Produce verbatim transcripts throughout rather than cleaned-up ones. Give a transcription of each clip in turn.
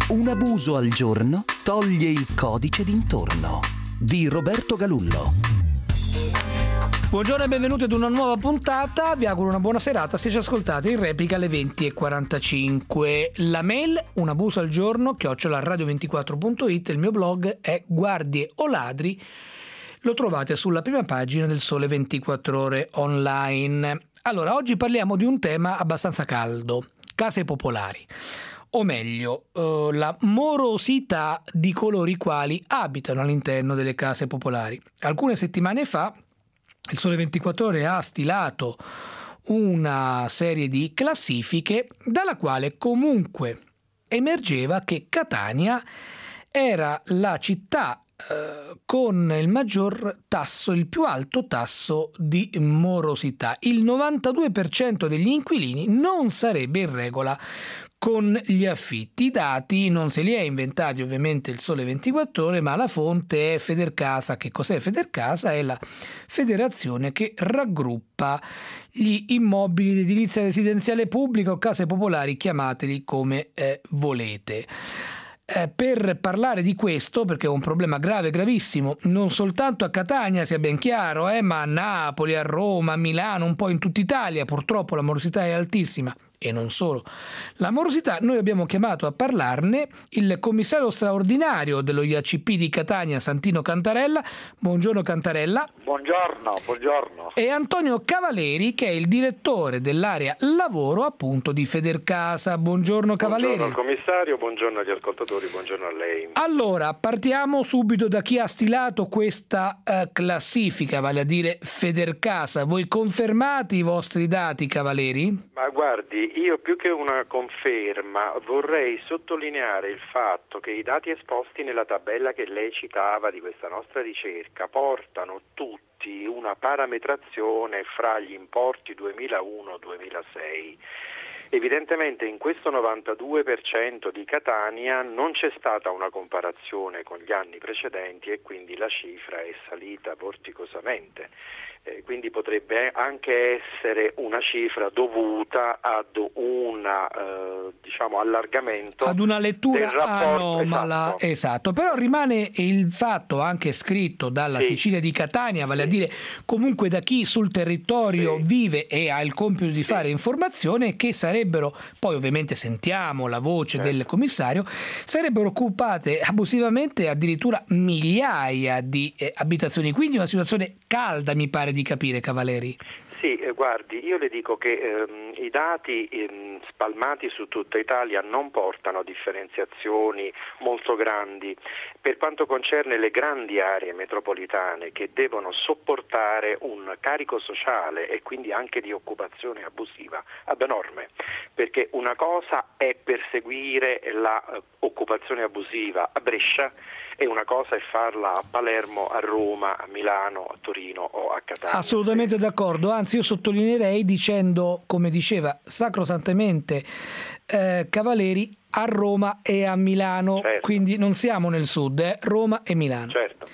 Un abuso al giorno toglie il codice d'intorno di Roberto Galullo. Buongiorno e benvenuti ad una nuova puntata, vi auguro una buona serata se ci ascoltate in replica alle venti e quarantacinque. La mail un abuso al giorno chiocciola radio ventiquattro punto it, il mio blog è Guardie o Ladri, lo trovate sulla prima pagina del Sole ventiquattro Ore online. Allora, oggi parliamo di un tema abbastanza caldo, case popolari. O meglio, eh, la morosità di coloro i quali abitano all'interno delle case popolari. Alcune settimane fa il Sole ventiquattro Ore ha stilato una serie di classifiche dalla quale comunque emergeva che Catania era la città eh, con il maggior tasso, il più alto tasso di morosità. Il novantadue per cento degli inquilini non sarebbe in regola con gli affitti. I dati non se li ha inventati ovviamente il Sole ventiquattro Ore, ma la fonte è Federcasa. Che cos'è Federcasa? È la federazione che raggruppa gli immobili di edilizia residenziale pubblica o case popolari, chiamateli come eh, volete. Eh, per parlare di questo, perché è un problema grave, gravissimo, non soltanto a Catania, sia ben chiaro, eh, ma a Napoli, a Roma, a Milano, un po' in tutta Italia, purtroppo la morosità è altissima. E non solo. La morosità, noi abbiamo chiamato a parlarne il commissario straordinario dello I A C P di Catania, Santino Cantarella. Buongiorno Cantarella. Buongiorno, buongiorno. E Antonio Cavaleri, che è il direttore dell'area lavoro appunto di Federcasa. Buongiorno Cavaleri. Buongiorno al commissario, buongiorno agli ascoltatori, buongiorno a lei. Allora, partiamo subito da chi ha stilato questa uh, classifica, vale a dire Federcasa. Voi confermate i vostri dati, Cavaleri? Ma guardi, io più che una conferma vorrei sottolineare il fatto che i dati esposti nella tabella che lei citava di questa nostra ricerca portano tutti una parametrazione fra gli importi duemilauno duemilasei. Evidentemente in questo novantadue per cento di Catania non c'è stata una comparazione con gli anni precedenti e quindi la cifra è salita vorticosamente. Eh, quindi potrebbe anche essere una cifra dovuta ad una eh, diciamo allargamento, ad una lettura del rapporto, anomala, esatto. esatto. Però rimane il fatto anche scritto dalla sì. Sicilia di Catania, vale sì. a dire comunque da chi sul territorio sì. vive e ha il compito di sì. fare informazione, che sarebbero, poi ovviamente sentiamo la voce certo. del commissario, sarebbero occupate abusivamente addirittura migliaia di eh, abitazioni, quindi una situazione calda, mi pare di capire, Cavaleri. Sì, eh, guardi, io le dico che ehm, i dati ehm, spalmati su tutta Italia non portano a differenziazioni molto grandi per quanto concerne le grandi aree metropolitane che devono sopportare un carico sociale e quindi anche di occupazione abusiva ad enorme, perché una cosa è perseguire la eh, occupazione abusiva a Brescia e una cosa è farla a Palermo, a Roma, a Milano, a Torino o a Catania. Assolutamente d'accordo, anzi io sottolineerei dicendo, come diceva sacrosantamente eh, Cavaleri, a Roma e a Milano, certo. quindi non siamo nel sud, eh, Roma e Milano. Certo.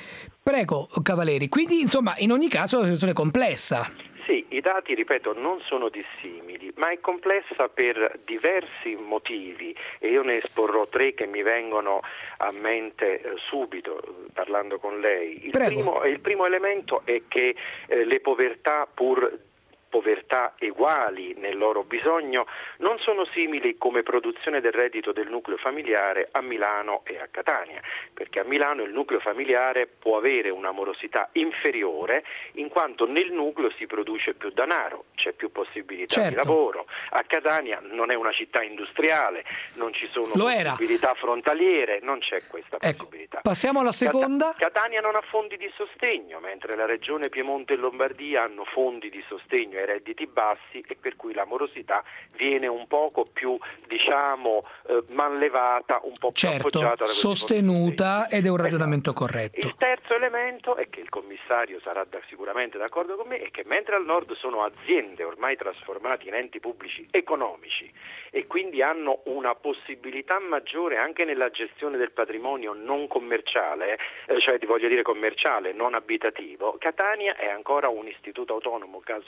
Prego Cavaleri, quindi insomma in ogni caso è una situazione complessa. Sì, i dati, ripeto, non sono dissimili, ma è complessa per diversi motivi e io ne esporrò tre che mi vengono a mente eh, subito eh, parlando con lei. Il primo, il primo elemento è che eh, le povertà, pur povertà uguali nel loro bisogno, non sono simili come produzione del reddito del nucleo familiare a Milano e a Catania, perché a Milano il nucleo familiare può avere una morosità inferiore in quanto nel nucleo si produce più denaro, c'è più possibilità certo. di lavoro. A Catania non è una città industriale, non ci sono Lo possibilità era. frontaliere, non c'è questa ecco, possibilità. Passiamo alla seconda. Catania non ha fondi di sostegno, mentre la regione Piemonte e Lombardia hanno fondi di sostegno ai redditi bassi e per cui la morosità viene un poco più, diciamo, eh, manlevata, un po' più certo, appoggiata da sostenuta, ed è un ragionamento esatto. corretto. Il terzo elemento è che il commissario sarà da, sicuramente d'accordo con me, è che mentre al nord sono aziende ormai trasformate in enti pubblici economici e quindi hanno una possibilità maggiore anche nella gestione del patrimonio non commerciale, eh, cioè ti voglio dire commerciale, non abitativo, Catania è ancora un istituto autonomo, case popolari,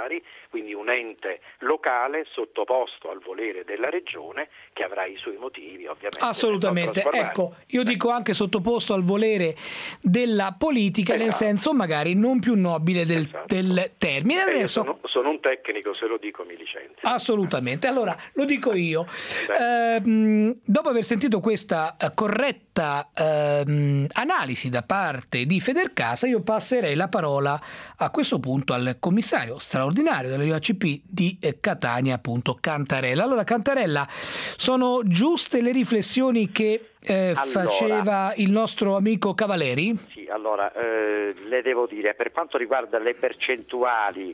portuari, quindi un ente locale sottoposto al volere della regione che avrà i suoi motivi ovviamente. Assolutamente, ecco, io dico anche sottoposto al volere della politica, esatto. Nel senso magari non più nobile del, esatto. del termine. Eh, Adesso... sono, sono un tecnico, se lo dico mi licenzio. Assolutamente, allora lo dico io. Eh, dopo aver sentito questa eh, corretta eh, analisi da parte di Federcasa, io passerei la parola a questo punto al commissario straordinario della U A C P di eh, Catania, appunto Cantarella. Allora Cantarella, sono giuste le riflessioni che eh, allora, faceva il nostro amico Cavaleri? Sì, allora eh, le devo dire, per quanto riguarda le percentuali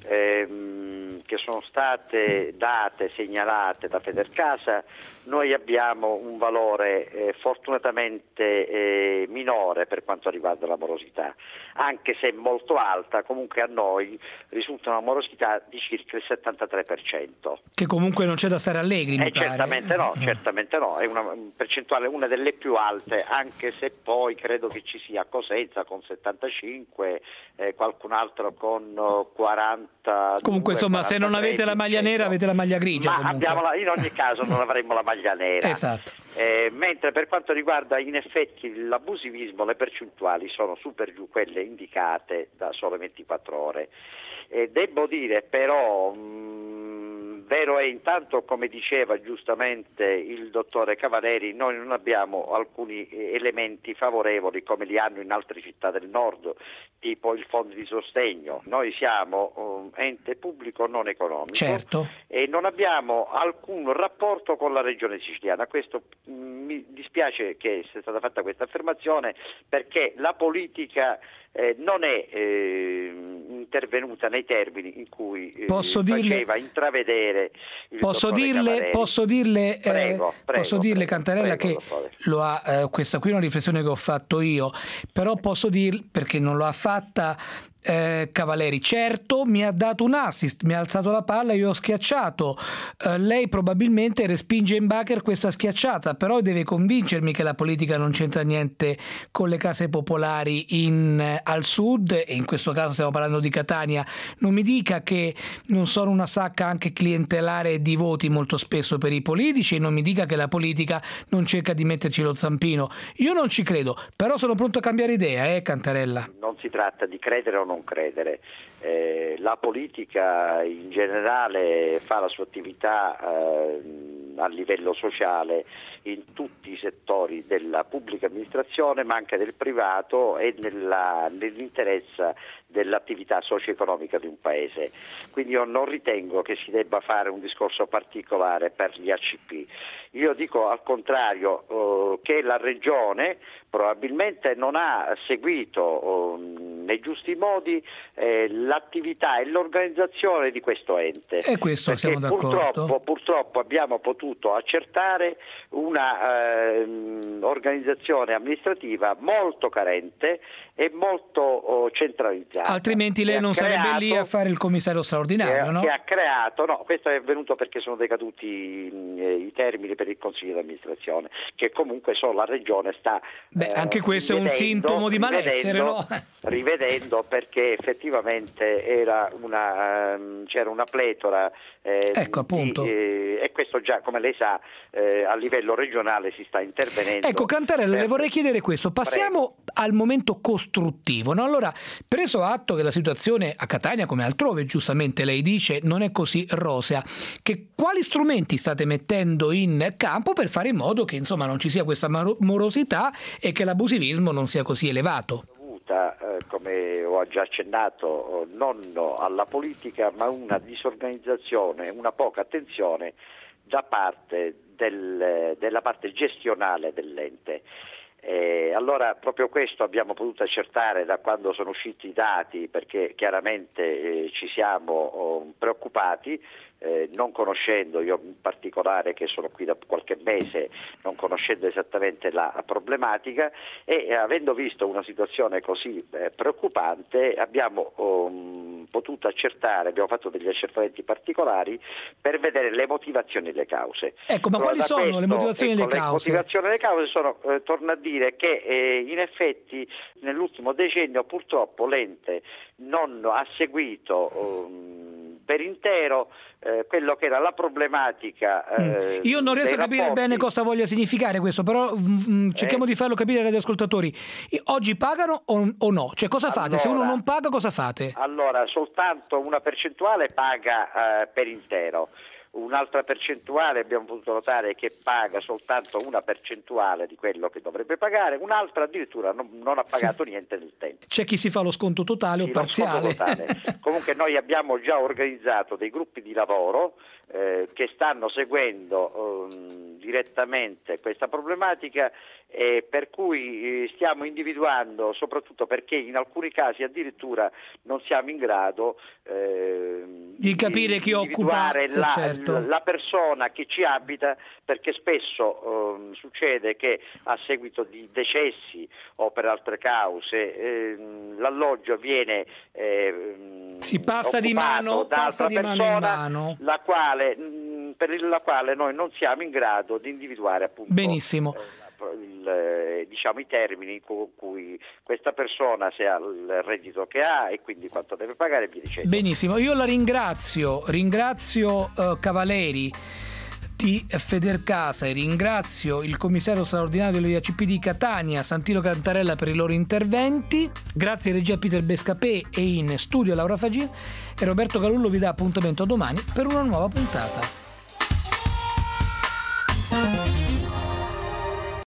ehm, che sono state date, segnalate da Federcasa, noi abbiamo un valore eh, fortunatamente eh, minore per quanto riguarda la morosità, anche se molto alta. Comunque a noi risulta una morosità di circa il settantatré per cento. Che comunque non c'è da stare allegri, mi eh, pare. Certamente no, certamente no, è una percentuale, una delle più alte, anche se poi credo che ci sia Cosenza con settantacinque, eh, qualcun altro con quaranta. Comunque insomma, se non avete la maglia nera avete la maglia grigia. Ma abbiamo la, in ogni caso non avremmo la maglia nera. Esatto. Eh, mentre per quanto riguarda in effetti l'abusivismo, le percentuali sono su per giù quelle indicate da Sole ventiquattro Ore. Eh, devo dire però, mh, vero è intanto, come diceva giustamente il dottore Cavaleri, noi non abbiamo alcuni elementi favorevoli come li hanno in altre città del nord, tipo il fondo di sostegno. Noi siamo um, ente pubblico non economico, certo. E non abbiamo alcun rapporto con la regione siciliana. Questo mh, mi dispiace che sia stata fatta questa affermazione, perché la politica Eh, non è eh, intervenuta nei termini in cui eh, posso faceva dirle, intravedere il posso dirle, Cavaleri. posso dirle, prego, eh, prego, posso dirle prego, Cantarella prego, che lo ha, eh, questa qui è una riflessione che ho fatto io, però posso dirle, perché non lo ha fatta eh, Cavaleri, certo mi ha dato un assist, mi ha alzato la palla, io ho schiacciato, eh, lei probabilmente respinge in bacher questa schiacciata, però deve convincermi che la politica non c'entra niente con le case popolari in, eh, al sud, e in questo caso stiamo parlando di Catania. Non mi dica che non sono una sacca anche clientelare di voti molto spesso per i politici, e non mi dica che la politica non cerca di metterci lo zampino. Io non ci credo, però sono pronto a cambiare idea, eh Cantarella? Non si tratta di credere o non credere, eh, la politica in generale fa la sua attività eh, a livello sociale in tutti i settori della pubblica amministrazione, ma anche del privato, e nella, nell'interesse dell'attività socio-economica di un paese. Quindi io non ritengo che si debba fare un discorso particolare per gli A C P. Io dico al contrario eh, che la Regione probabilmente non ha seguito eh, nei giusti modi eh, l'attività e l'organizzazione di questo ente. E questo Perché siamo d'accordo. Purtroppo, purtroppo abbiamo potuto accertare una eh, organizzazione amministrativa molto carente e molto oh, centralizzata. Altrimenti lei non creato, sarebbe lì a fare il commissario straordinario, che, no? Che ha creato, no, questo è avvenuto perché sono decaduti eh, i termini per il Consiglio di amministrazione, che comunque solo la Regione sta Beh, anche eh, questo è un sintomo di malessere, no? Rivedendo, perché effettivamente era una, um, c'era una pletora eh, ecco, appunto. Di, eh, e questo già, come lei sa, eh, a livello regionale si sta intervenendo. Ecco Cantarella, per... le vorrei chiedere questo, passiamo Prego. al momento costruttivo, no? Allora, preso atto che la situazione a Catania, come altrove, giustamente lei dice, non è così rosea, che quali strumenti state mettendo in campo per fare in modo che insomma non ci sia questa morosità e che l'abusivismo non sia così elevato? Eh, come ho già accennato, non alla politica, ma una disorganizzazione, una poca attenzione da parte del, della parte gestionale dell'ente. Eh, allora proprio questo abbiamo potuto accertare da quando sono usciti i dati, perché chiaramente eh, ci siamo oh, preoccupati eh, non conoscendo, io in particolare che sono qui da qualche mese, non conoscendo esattamente la problematica e eh, avendo visto una situazione così eh, preoccupante abbiamo um, potuto accertare, abbiamo fatto degli accertamenti particolari per vedere le motivazioni e le cause. Ecco, ma Allora, quali sono questo, le motivazioni e ecco, le cause? Le motivazioni e le cause sono, eh, torno a dire che eh, in effetti nell'ultimo decennio purtroppo l'ente non ha seguito um, per intero eh, quello che era la problematica. Eh, Io non riesco a capire rapporti. bene cosa voglia significare questo, però mh, cerchiamo eh. di farlo capire ai radioascoltatori. Oggi pagano o, o no? Cioè cosa fate? Allora, Se uno non paga cosa fate? Allora, soltanto una percentuale paga eh, per intero. Un'altra percentuale abbiamo potuto notare che paga soltanto una percentuale di quello che dovrebbe pagare, un'altra addirittura non, non ha pagato sì. niente del tempo. C'è chi si fa lo sconto totale sì, o parziale. Totale. Comunque noi abbiamo già organizzato dei gruppi di lavoro eh, che stanno seguendo eh, direttamente questa problematica e per cui eh, stiamo individuando, soprattutto perché in alcuni casi addirittura non siamo in grado eh, di capire chi occupa la, certo. la persona che ci abita, perché spesso eh, succede che a seguito di decessi o per altre cause eh, l'alloggio viene eh, si passa di mano, da passa di persona, mano in mano, la quale, mh, per la quale noi non siamo in grado di individuare appunto benissimo. Eh, Il, diciamo i termini con cui questa persona, se ha il reddito che ha e quindi quanto deve pagare e via dicendo. Benissimo, io la ringrazio, ringrazio uh, Cavaleri di Federcasa e ringrazio il commissario straordinario dell'I A C P di Catania, Santino Cantarella, per i loro interventi. Grazie a regia Peter Bescapè e in studio Laura Fagin, e Roberto Galullo vi dà appuntamento domani per una nuova puntata.